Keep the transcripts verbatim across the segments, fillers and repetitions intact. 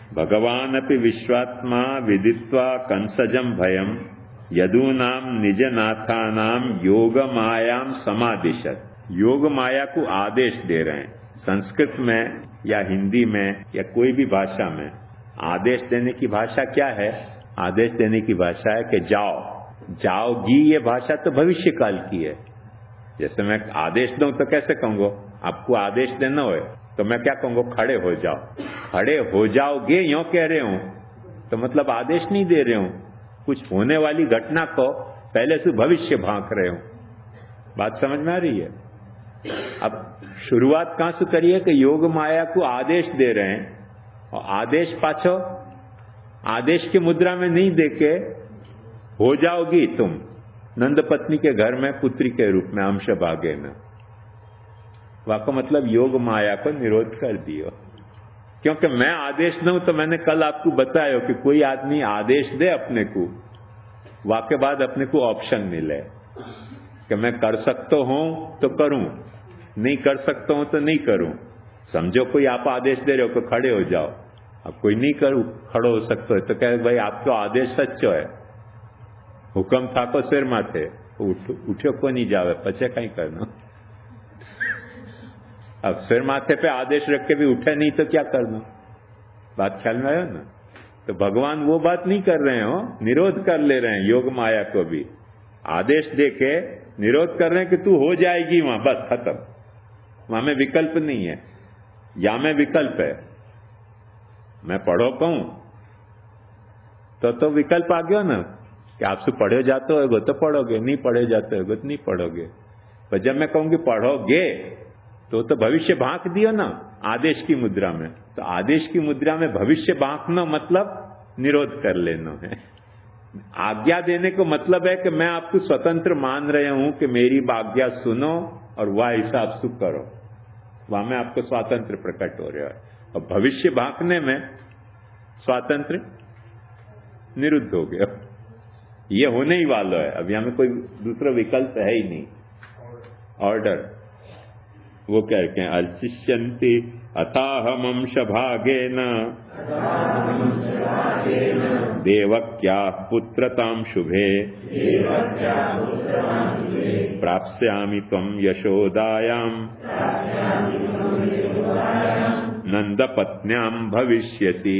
भगवानपि विश्वात्मा विदित्वा कंसजम भयम यदूनाम निजनाथानाम योग मायाम समादिशत। योग माया को आदेश दे रहे हैं। संस्कृत में या हिंदी में या कोई भी भाषा में आदेश देने की भाषा क्या है? आदेश देने की भाषा है कि जाओ, जाओगी। ये भाषा तो भविष्य काल की है। जैसे मैं आदेश दूं तो कैसे कहूंगा? आपको आदेश देना हो तो मैं क्या कहूंगा? खड़े हो जाओ। खड़े हो जाओगे यूं कह रहे हूं तो मतलब आदेश नहीं दे रहे हूं, कुछ होने वाली घटना को पहले से भविष्य भांक रहे हूं। बात समझ में आ रही है? अब शुरुआत कहां से करिए कि योग माया को आदेश दे रहे हैं, और आदेश पाछो आदेश की मुद्रा में नहीं देके हो जाओगी तुम नंद पत्नी के घर में पुत्री के रूप में अंश भागे में। वाको मतलब योग माया को निरोध कर दियो। क्योंकि मैं आदेश दूं तो मैंने कल आपको बताया कि कोई आदमी आदेश दे अपने को, वाके बाद अपने को ऑप्शन मिले कि मैं कर सकता हूं तो करूं, नहीं कर सकता हूं तो नहीं करूं। समझो कोई आप आदेश दे रहे हो कि खड़े हो जाओ, अब कोई नहीं करूं खड़ो हो सकते हो तो कहे भाई आपको आदेश सच्चो है, हुक्म था को सिर माथे उठ, उठ्यो को नहीं जावे पचे कहीं करना। अब सिर माथे पे आदेश रख के भी उठे नहीं तो क्या करना? बात ख्याल में आयो ना? तो भगवान वो बात नहीं कर रहे हो, निरोध कर ले रहे हैं। योग माया को भी आदेश दे के निरोध कर रहे हैं कि तू हो जाएगी वहां, बस खत्म। वहां में विकल्प नहीं है, या में विकल्प है। मैं पढ़ो कहूं तो तो विकल्प आ गया ना कि आपसे पढ़े जाते हो तो पढ़ोगे, नहीं पढ़े जाते हो तो नहीं पढ़ोगे। पर जब मैं कहूंगी पढ़ोगे तो तो भविष्य भांक दियो ना आदेश की मुद्रा में। तो आदेश की मुद्रा में भविष्य भांकना मतलब निरोध कर लेना है। आज्ञा देने को मतलब है कि मैं आपको स्वतंत्र मान रहे हूं कि मेरी आज्ञा सुनो और वह हिसाब से करो। वहां में आपको स्वातंत्र प्रकट हो रहा है। और भविष्य भांकने में स्वातंत्र निरुद्ध हो गया। ये होने ही वाला है। अभी हमें कोई दूसरा विकल्प है ही नहीं। ऑर्डर वो कहते हैं अर्चिष्यन्ति अथाहमंश भागेन देवक्या पुत्रतां शुभे प्राप्स्यामि त्वं यशोदायां नंदपत्न्यां भविष्यसि।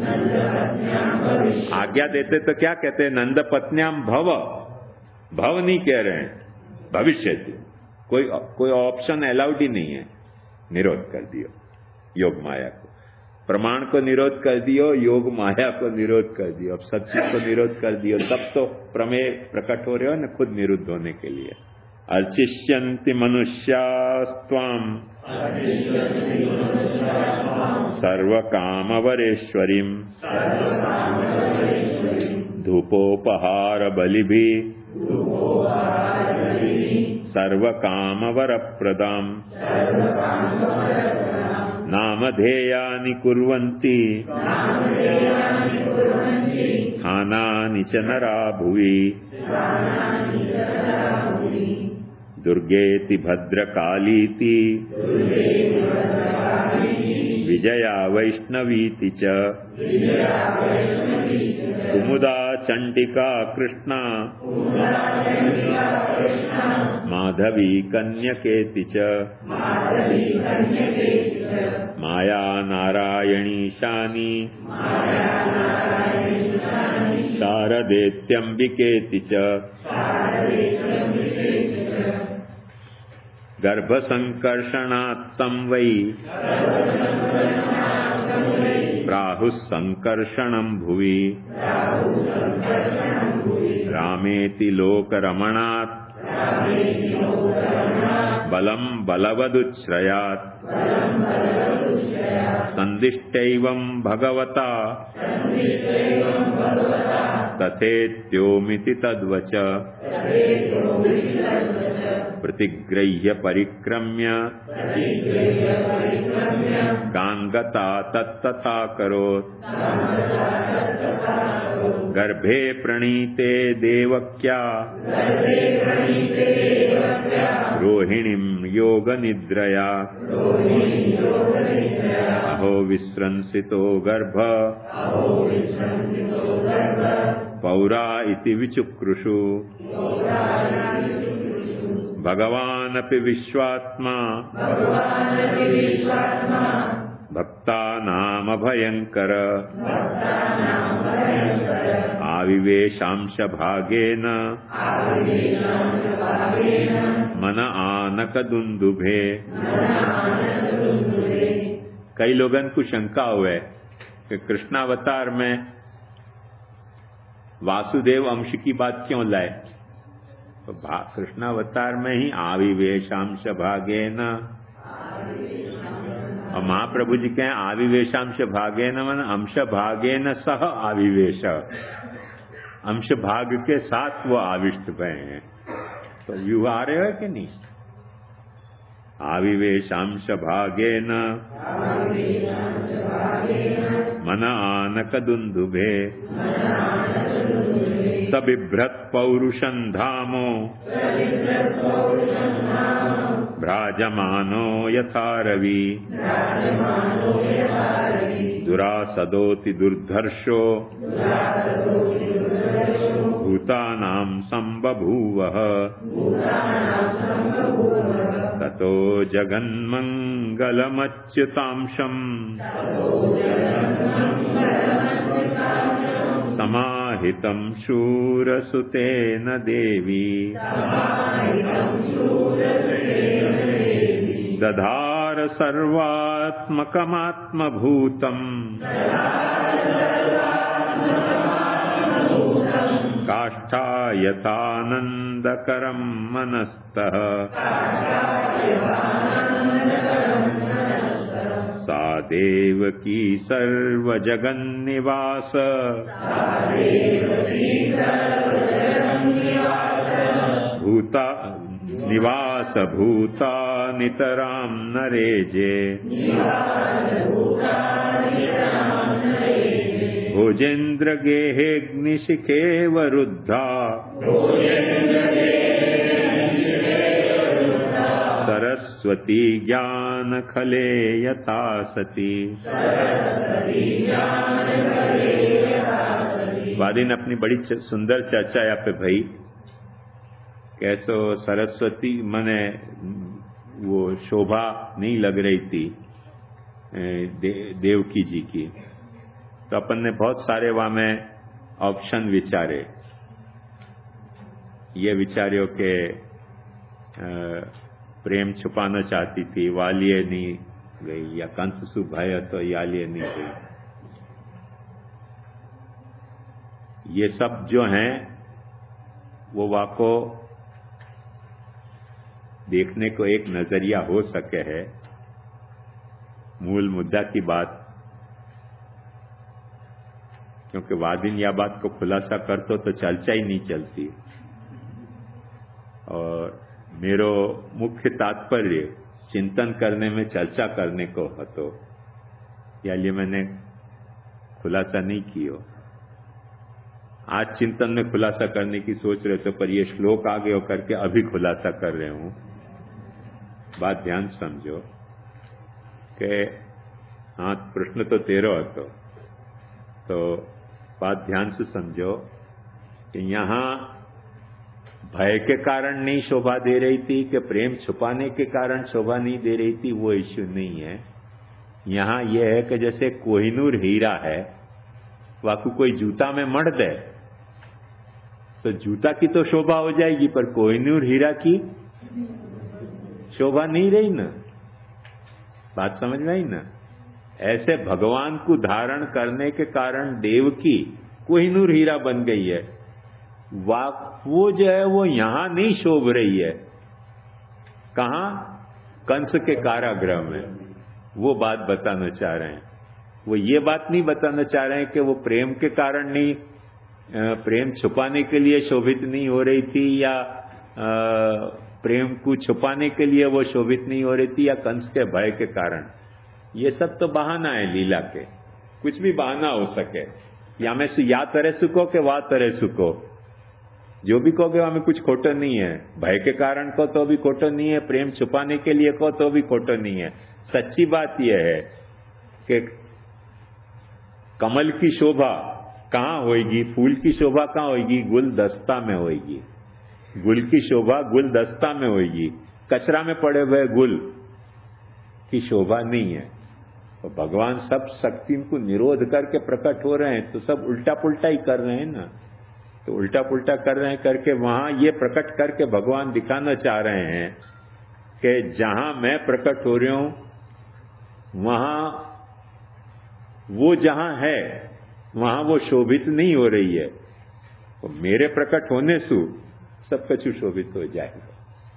आज्ञा देते तो क्या कहते हैं? नंदपत्न्यां भव। भव नहीं कह रहे हैं, भविष्य से। कोई कोई ऑप्शन अलाउड ही नहीं है। निरोध कर दियो योग माया को, प्रमाण को निरोध कर दियो, योग माया को निरोध कर दियो। अब सब चीज को निरोध कर दियो तब तो प्रमेय प्रकट हो रहे हो ना खुद निरुद्ध होने के लिए। अर्चिष्यन्ति मनुष्यास्त्वां सर्वकामवरेश्वरीं धूपोपहार बलिभिः सर्वकामवरप्रदां नामधेयानि कुर्वन्ति स्थानानि च नरा भुवि दुर्गेति भद्रकालीति विजया वैष्णवीति च कुमुदा चंडिका कृष्णा माधवी कन्यकेति च माया नारायणी शानी शारदेत्यंबिकेति च गर्भसंकर्षणात्तं वै प्राहुः संकर्षणं भुवि रामेति लोकरमणात् बलं बलवदुच्छ्रयात् संदिष्टैवं भगवता तथेत्योमिति तद्वच प्रतिगृह्य परिक्रम्य गांगता तत्तथा करोत् गर्भे प्रणीते देवक्या रोहिणीं योग निद्रया अहो विस्रंसितो गर्भ पौरा इति विचुक्रुषु भगवानपि विश्वात्मा भक्तानाम भयंकर आविवेशांश भागेन मन आनक दुंदुभे। कई लोगन को शंका हुए कि कृष्णावतार में वासुदेव अंश की बात क्यों लाए, तो कृष्णावतार में ही आविवेशांश भागेन, और महाप्रभु जी कहें आविवेशांश भागेन मन अंश भागेन सह आविवेश, अंश भाग के साथ वो आविष्ट भय हैं। तो व्यू आ रहे हो कि नहीं? आविवेशांश भागेन मन आनक दुंदुभे सबिभ्रत पौरुषं धामो भ्राजमानो यथा रवि दुरासदोति दुर्धर्षो भूतानां संबभूवः ततो जगन्मंगलमच्युतांशम् समाहितं शूरसुतेन देवी दधार सर्वात्मकमात्मभूतम् काष्ठायतानन्दकरं मनस्तः सा देवकी सर्वजगन्निवास भूता निवास भूता नितरां नरेजे भोजेन्द्र गेहेग्निशिखेव रुद्धा सरस्वती ज्ञान खले यथा सती। वादी ने अपनी बड़ी सुंदर चर्चा यहाँ पे भई, कैसो सरस्वती मने वो शोभा नहीं लग रही थी दे, देवकी जी की, तो अपन ने बहुत सारे वहां में ऑप्शन विचारे। ये विचार्यो के प्रेम छुपाना चाहती थी, वालिये नहीं गई, या कंस सु भय तो यालिये नहीं गई। ये सब जो हैं वो वाको देखने को एक नजरिया हो सके है, मूल मुद्दा की बात, क्योंकि वादिन या बात को खुलासा करतो तो चर्चा ही नहीं चलती। और मेरो मुख्य तात्पर्य चिंतन करने में चर्चा करने को हतो, या लिए मैंने खुलासा नहीं किया। आज चिंतन में खुलासा करने की सोच रहे थे, पर ये श्लोक आगे हो करके अभी खुलासा कर रहे हूं। बात ध्यान समझो कि हाँ, प्रश्न तो तेरो हतो, तो बात ध्यान से समझो कि यहां भय के कारण नहीं शोभा दे रही थी कि प्रेम छुपाने के कारण शोभा नहीं दे रही थी, वो इश्यू नहीं है। यहां यह है कि जैसे कोहिनूर हीरा है, वाकू कोई जूता में मढ़ दे तो जूता की तो शोभा हो जाएगी, पर कोहिनूर हीरा की शोभा नहीं रही ना। बात समझ में आई ना? ऐसे भगवान को धारण करने के कारण देवकी कोहिनूर हीरा बन गई है, वो जो है वो यहां नहीं शोभ रही है। कहां? कंस के कारागृह में। वो बात बताना चाह रहे हैं। वो ये बात नहीं बताना चाह रहे हैं कि वो प्रेम के कारण नहीं, प्रेम छुपाने के लिए शोभित नहीं हो रही थी, या प्रेम को छुपाने के लिए वो शोभित नहीं हो रही थी, या कंस के भय के कारण। ये सब तो बहाना है लीला के, कुछ भी बहाना हो सके, या में से या तरह सुको के वाह तरह सुको, जो भी कहोगे हमें कुछ खोटो नहीं है, भय के कारण को तो भी खोटो नहीं है, प्रेम छुपाने के लिए को तो भी खोटो नहीं है। सच्ची बात यह है कि कमल की शोभा कहाँ होगी, फूल की शोभा कहाँ होगी, गुलदस्ता में होगी। गुल की शोभा गुलदस्ता में होगी, कचरा में पड़े हुए गुल की शोभा नहीं है। तो भगवान सब शक्ति को निरोध करके प्रकट हो रहे हैं, तो सब उल्टा पुल्टा ही कर रहे हैं ना। तो उल्टा पुल्टा कर रहे हैं करके वहां ये प्रकट करके भगवान दिखाना चाह रहे हैं कि जहां मैं प्रकट हो रहा हूं वहां वो जहां है वहां वो शोभित नहीं हो रही है। तो मेरे प्रकट होने से सब कुछ शोभित हो जाएगा।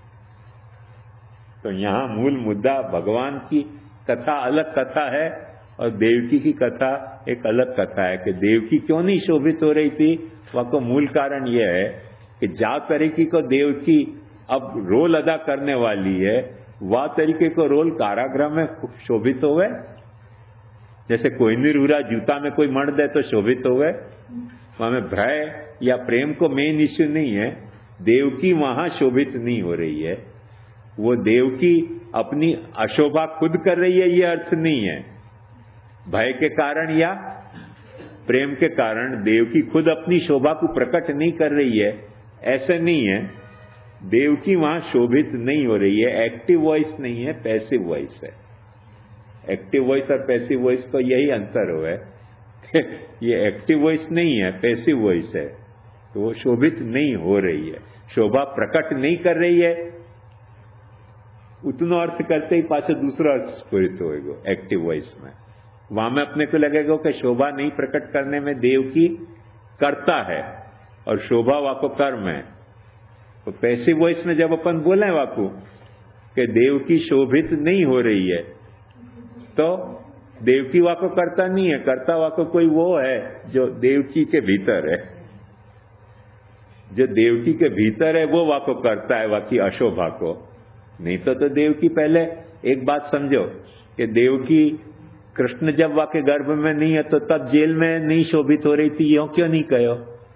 तो यहां मूल मुद्दा भगवान की कथा अलग कथा है और देवकी की कथा एक अलग कथा है कि देवकी क्यों नहीं शोभित हो रही थी। वह को मूल कारण यह है कि जा तरीके को देवकी अब रोल अदा करने वाली है, वह तरीके को रोल कारागृह में शोभित हो गए। जैसे कोई निरूरा जूता में कोई मर दे तो शोभित हो गए। हमें भय या प्रेम को मेन इश्यू नहीं है। देवकी वहां शोभित नहीं हो रही है, वो देवकी अपनी अशोभा खुद कर रही है, ये अर्थ नहीं है। भय के कारण या प्रेम के कारण देवकी खुद अपनी शोभा को प्रकट नहीं कर रही है, ऐसे नहीं है। देवकी वहां शोभित नहीं हो रही है। एक्टिव वॉइस नहीं है, पैसिव वॉइस है। एक्टिव वॉइस और पैसिव वॉइस को यही अंतर हुआ है। ये एक्टिव वॉइस नहीं है, पैसिव वॉइस है। तो वो शोभित नहीं हो रही है, शोभा प्रकट नहीं कर रही है। उतना अर्थ करते ही पाछे दूसरा अर्थ स्फुरित होएगा एक्टिव वॉइस में। वहां में अपने को लगेगा कि शोभा नहीं प्रकट करने में देवकी करता है और शोभा वाको कर्म है। तो पैसिव वॉइस में जब अपन बोले वाको कि देवकी शोभित नहीं हो रही है, तो देवकी वाको करता नहीं है, करता वाको कोई वो है जो देवकी के भीतर है। जो देवकी के भीतर है वो वाको करता है वाकी अशोभा को। नहीं तो तो देवकी पहले एक बात समझो कि देवकी कृष्ण जब वाके गर्भ में नहीं है तो तब जेल में नहीं शोभित हो रही थी, यो क्यों नहीं कहो।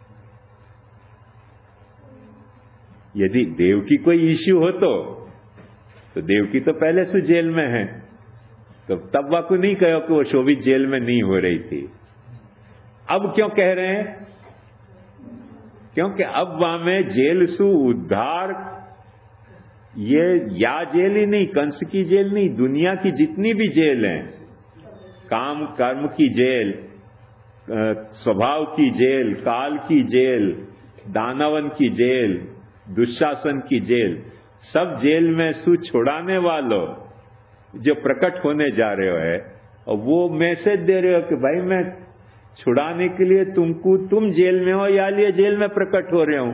यदि देवकी कोई इश्यू हो तो, तो देवकी तो पहले से जेल में है, तो तब वाको नहीं कहो कि वो शोभित जेल में नहीं हो रही थी। अब क्यों कह रहे हैं, क्योंकि अब वहां में जेल सु उद्धार, ये या जेल ही नहीं, कंस की जेल नहीं, दुनिया की जितनी भी जेल हैं, काम कर्म की जेल, स्वभाव की जेल, काल की जेल, दानवन की जेल, दुशासन की जेल, सब जेल में सु छुड़ाने वालों जो प्रकट होने जा रहे हो है, और वो मैसेज दे रहे हो कि भाई मैं छुड़ाने के लिए तुमको, तुम जेल में हो या लिए जेल में प्रकट हो रहे हो।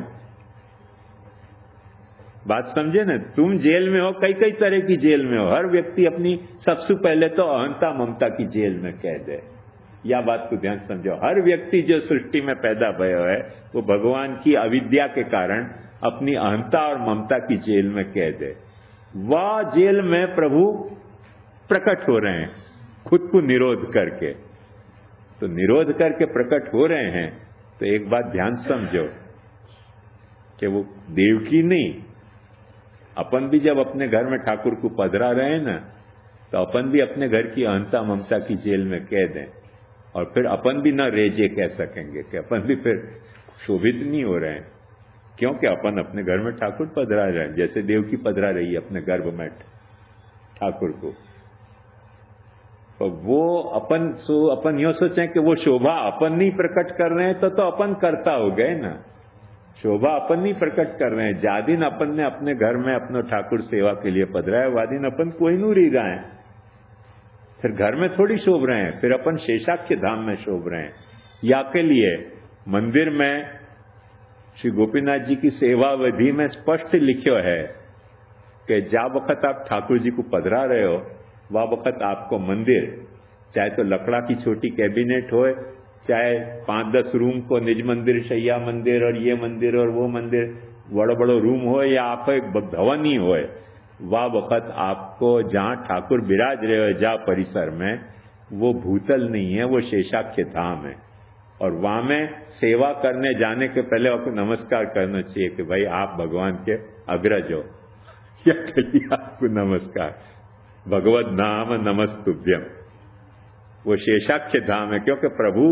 बात समझे ना, तुम जेल में हो, कई कई तरह की जेल में हो। हर व्यक्ति अपनी सबसे पहले तो अहंता ममता की जेल में कैद है। या बात को ध्यान समझो, हर व्यक्ति जो सृष्टि में पैदा भयो है वो भगवान की अविद्या के कारण अपनी अहंता और ममता की जेल में कैद है। वह जेल में प्रभु प्रकट हो रहे हैं खुद को निरोध करके। तो निरोध करके प्रकट हो रहे हैं, तो एक बात ध्यान समझो कि वो देवकी नहीं, अपन भी जब अपने घर में ठाकुर को पधरा रहे हैं ना, तो अपन भी अपने घर की अहंता ममता की जेल में कैद हैं। और फिर अपन भी न रेजे कह सकेंगे कि अपन भी फिर शोभित नहीं हो रहे हैं, क्योंकि अपन अपने घर में ठाकुर पधरा रहे हैं, जैसे देवकी पधरा रही है अपने गर्भ में ठाकुर को। तो वो अपन सो अपन यो सोचे कि वो शोभा अपन नहीं प्रकट कर रहे हैं, तो तो अपन करता हो गए ना। शोभा अपन नहीं प्रकट कर रहे हैं। जा दिन अपन ने अपने घर में अपने ठाकुर सेवा के लिए पधराया, वा दिन अपन कोई नू रही रहे हैं, फिर घर में थोड़ी शोभ रहे हैं, फिर अपन शेषाक्ष धाम में शोभ रहे हैं। या के लिए मंदिर में श्री गोपीनाथ जी की सेवा विधि में स्पष्ट लिखो है कि जा वक्त आप ठाकुर जी को पधरा रहे हो, वह वक्त आपको मंदिर, चाहे तो लकड़ा की छोटी कैबिनेट हो, चाहे पांच दस रूम को निज मंदिर, शैया मंदिर और ये मंदिर और वो मंदिर, बड़ो बड़ो रूम हो, या आपको एक भवन ही हो, वह वक्त आपको जहां ठाकुर विराज रहे हो, जहाँ परिसर में, वो भूतल नहीं है, वो शेषाक्ष धाम है। और वहां में सेवा करने जाने के पहले आपको नमस्कार करना चाहिए कि भाई आप भगवान के अग्रज हो, या कहिए आपको नमस्कार, भगवत नाम नमस्तुभ्यम। वो शेषाक्ष धाम है, क्योंकि प्रभु